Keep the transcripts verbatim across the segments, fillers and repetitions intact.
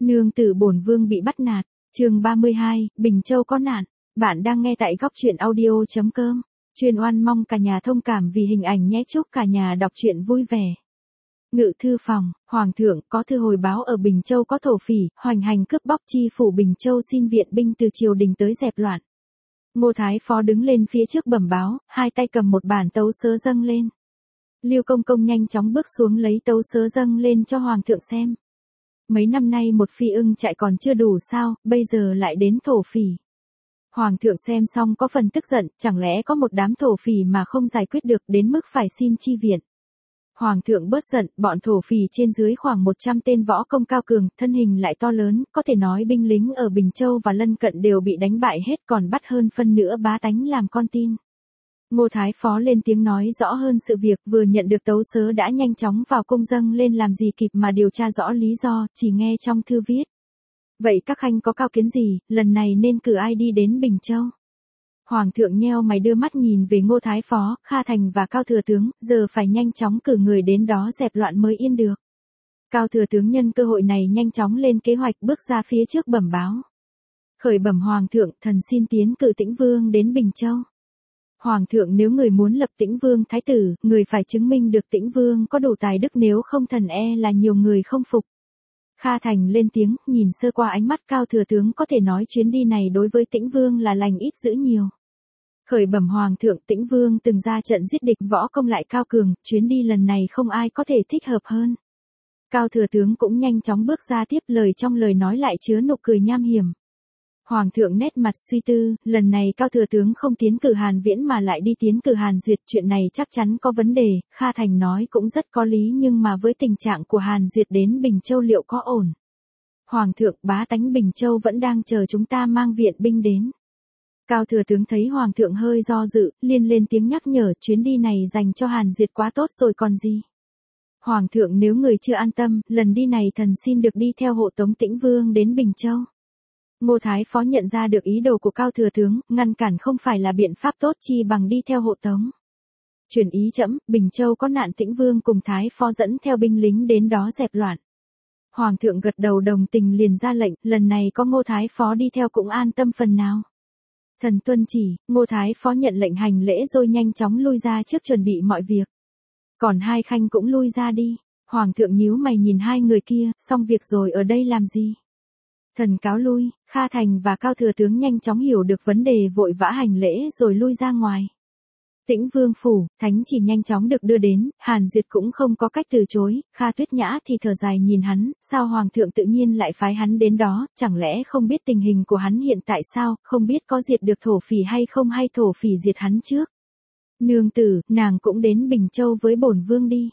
Nương tử bổn vương bị bắt nạt, chương ba mươi hai, Bình Châu có nạn. Bạn đang nghe tại góc truyện audio chấm com. Chuyên oan mong cả nhà thông cảm vì hình ảnh nhé, chúc cả nhà đọc truyện vui vẻ. Ngự thư phòng, Hoàng thượng có thư hồi báo ở Bình Châu có thổ phỉ, hoành hành cướp bóc, chi phủ Bình Châu xin viện binh từ triều đình tới dẹp loạn. Ngô Thái Phó đứng lên phía trước bẩm báo, hai tay cầm một bản tấu sớ dâng lên. Lưu Công Công nhanh chóng bước xuống lấy tấu sớ dâng lên cho Hoàng thượng xem. Mấy năm nay một phi ưng chạy còn chưa đủ sao, bây giờ lại đến thổ phỉ. Hoàng thượng xem xong có phần tức giận, chẳng lẽ có một đám thổ phỉ mà không giải quyết được đến mức phải xin chi viện. Hoàng thượng bớt giận, bọn thổ phỉ trên dưới khoảng một trăm tên võ công cao cường, thân hình lại to lớn, có thể nói binh lính ở Bình Châu và lân cận đều bị đánh bại hết, còn bắt hơn phân nữa bá tánh làm con tin. Ngô Thái Phó lên tiếng nói rõ hơn sự việc, vừa nhận được tấu sớ đã nhanh chóng vào cung dâng lên, làm gì kịp mà điều tra rõ lý do, chỉ nghe trong thư viết. Vậy các khanh có cao kiến gì, lần này nên cử ai đi đến Bình Châu? Hoàng thượng nheo mày đưa mắt nhìn về Ngô Thái Phó, Kha Thành và Cao Thừa Tướng, giờ phải nhanh chóng cử người đến đó dẹp loạn mới yên được. Cao Thừa Tướng nhân cơ hội này nhanh chóng lên kế hoạch bước ra phía trước bẩm báo. Khởi bẩm Hoàng thượng, thần xin tiến cử Tĩnh Vương đến Bình Châu. Hoàng thượng, nếu người muốn lập Tĩnh Vương thái tử, người phải chứng minh được Tĩnh Vương có đủ tài đức, nếu không thần e là nhiều người không phục. Kha Thành lên tiếng, nhìn sơ qua ánh mắt Cao Thừa Tướng có thể nói chuyến đi này đối với Tĩnh Vương là lành ít dữ nhiều. Khởi bẩm Hoàng thượng, Tĩnh Vương từng ra trận giết địch, võ công lại cao cường, chuyến đi lần này không ai có thể thích hợp hơn. Cao Thừa Tướng cũng nhanh chóng bước ra tiếp lời, trong lời nói lại chứa nụ cười nham hiểm. Hoàng thượng nét mặt suy tư, lần này Cao Thừa Tướng không tiến cử Hàn Viễn mà lại đi tiến cử Hàn Duyệt, chuyện này chắc chắn có vấn đề. Kha Thành nói cũng rất có lý, nhưng mà với tình trạng của Hàn Duyệt đến Bình Châu liệu có ổn? Hoàng thượng, bá tánh Bình Châu vẫn đang chờ chúng ta mang viện binh đến. Cao Thừa Tướng thấy Hoàng thượng hơi do dự, liền lên tiếng nhắc nhở, chuyến đi này dành cho Hàn Duyệt quá tốt rồi còn gì. Hoàng thượng, nếu người chưa an tâm, lần đi này thần xin được đi theo hộ tống Tĩnh Vương đến Bình Châu. Ngô Thái Phó nhận ra được ý đồ của Cao Thừa Tướng, ngăn cản không phải là biện pháp tốt, chi bằng đi theo hộ tống. Truyền ý trẫm, Bình Châu có nạn, Tĩnh Vương cùng Thái Phó dẫn theo binh lính đến đó dẹp loạn. Hoàng thượng gật đầu đồng tình, liền ra lệnh, lần này có Ngô Thái Phó đi theo cũng an tâm phần nào. Thần tuân chỉ. Ngô Thái Phó nhận lệnh hành lễ rồi nhanh chóng lui ra trước chuẩn bị mọi việc. Còn hai khanh cũng lui ra đi. Hoàng thượng nhíu mày nhìn hai người kia, xong việc rồi ở đây làm gì? Thần cáo lui. Kha Thành và Cao Thừa Tướng nhanh chóng hiểu được vấn đề, vội vã hành lễ rồi lui ra ngoài. Tĩnh Vương phủ, thánh chỉ nhanh chóng được đưa đến, Hàn Duyệt cũng không có cách từ chối. Kha Tuyết Nhã thì thở dài nhìn hắn, sao Hoàng thượng tự nhiên lại phái hắn đến đó, chẳng lẽ không biết tình hình của hắn hiện tại sao, không biết có diệt được thổ phỉ hay không, hay thổ phỉ diệt hắn trước. Nương tử, nàng cũng đến Bình Châu với bổn vương đi.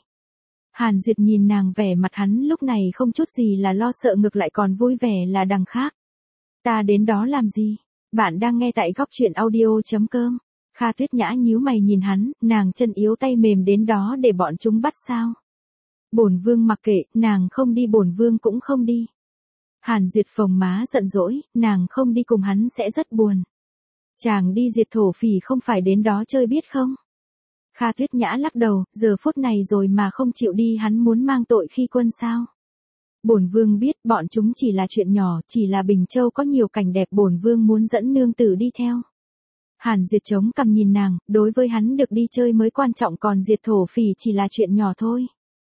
Hàn Duyệt nhìn nàng, vẻ mặt hắn lúc này không chút gì là lo sợ, ngược lại còn vui vẻ là đằng khác. Ta đến đó làm gì? Bạn đang nghe tại góc truyện audio chấm com. Kha Tuyết Nhã nhíu mày nhìn hắn, nàng chân yếu tay mềm đến đó để bọn chúng bắt sao? Bổn vương mặc kệ, nàng không đi bổn vương cũng không đi. Hàn Duyệt phồng má giận dỗi, nàng không đi cùng hắn sẽ rất buồn. Chàng đi diệt thổ phỉ không phải đến đó chơi biết không? Kha Tuyết Nhã lắc đầu, giờ phút này rồi mà không chịu đi, hắn muốn mang tội khi quân sao? Bổn vương biết bọn chúng chỉ là chuyện nhỏ, chỉ là Bình Châu có nhiều cảnh đẹp, bổn vương muốn dẫn nương tử đi theo. Hàn Duyệt chống cằm nhìn nàng, đối với hắn được đi chơi mới quan trọng, còn diệt thổ phỉ chỉ là chuyện nhỏ thôi.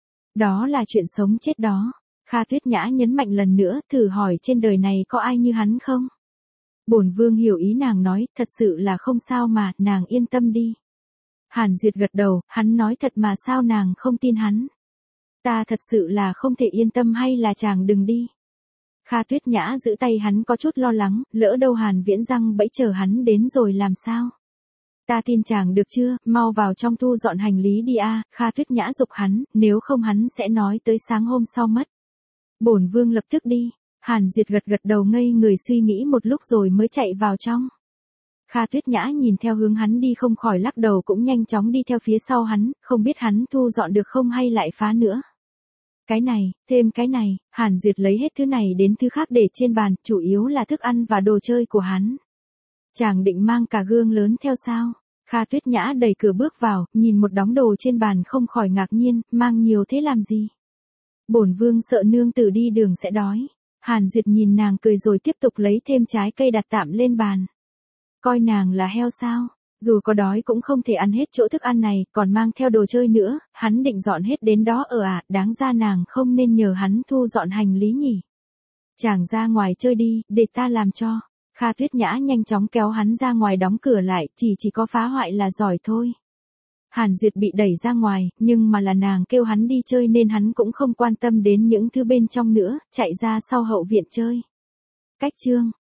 Đó là chuyện sống chết đó. Kha Tuyết Nhã nhấn mạnh lần nữa, thử hỏi trên đời này có ai như hắn không? Bổn vương hiểu ý nàng nói, thật sự là không sao mà, nàng yên tâm đi. Hàn Duyệt gật đầu, hắn nói thật mà sao nàng không tin hắn? Ta thật sự là không thể yên tâm, hay là chàng đừng đi. Kha Tuyết Nhã giữ tay hắn có chút lo lắng, lỡ đâu Hàn Viễn răng bẫy chờ hắn đến rồi làm sao? Ta tin chàng được chưa, mau vào trong thu dọn hành lý đi a. Kha Tuyết Nhã giục hắn, nếu không hắn sẽ nói tới sáng hôm sau mất. Bổn vương lập tức đi. Hàn Duyệt gật gật đầu, ngây người suy nghĩ một lúc rồi mới chạy vào trong. Kha Tuyết Nhã nhìn theo hướng hắn đi không khỏi lắc đầu, cũng nhanh chóng đi theo phía sau hắn, không biết hắn thu dọn được không hay lại phá nữa. Cái này, thêm cái này, Hàn Duyệt lấy hết thứ này đến thứ khác để trên bàn, chủ yếu là thức ăn và đồ chơi của hắn. Chàng định mang cả gương lớn theo sao? Kha Tuyết Nhã đẩy cửa bước vào, nhìn một đống đồ trên bàn không khỏi ngạc nhiên, mang nhiều thế làm gì? Bổn vương sợ nương tử đi đường sẽ đói. Hàn Duyệt nhìn nàng cười rồi tiếp tục lấy thêm trái cây đặt tạm lên bàn. Coi nàng là heo sao? Dù có đói cũng không thể ăn hết chỗ thức ăn này, còn mang theo đồ chơi nữa, hắn định dọn hết đến đó ở à, đáng ra nàng không nên nhờ hắn thu dọn hành lý nhỉ. Chàng ra ngoài chơi đi, để ta làm cho. Kha Tuyết Nhã nhanh chóng kéo hắn ra ngoài đóng cửa lại, chỉ chỉ có phá hoại là giỏi thôi. Hàn Duyệt bị đẩy ra ngoài, nhưng mà là nàng kêu hắn đi chơi nên hắn cũng không quan tâm đến những thứ bên trong nữa, chạy ra sau hậu viện chơi. Cách chương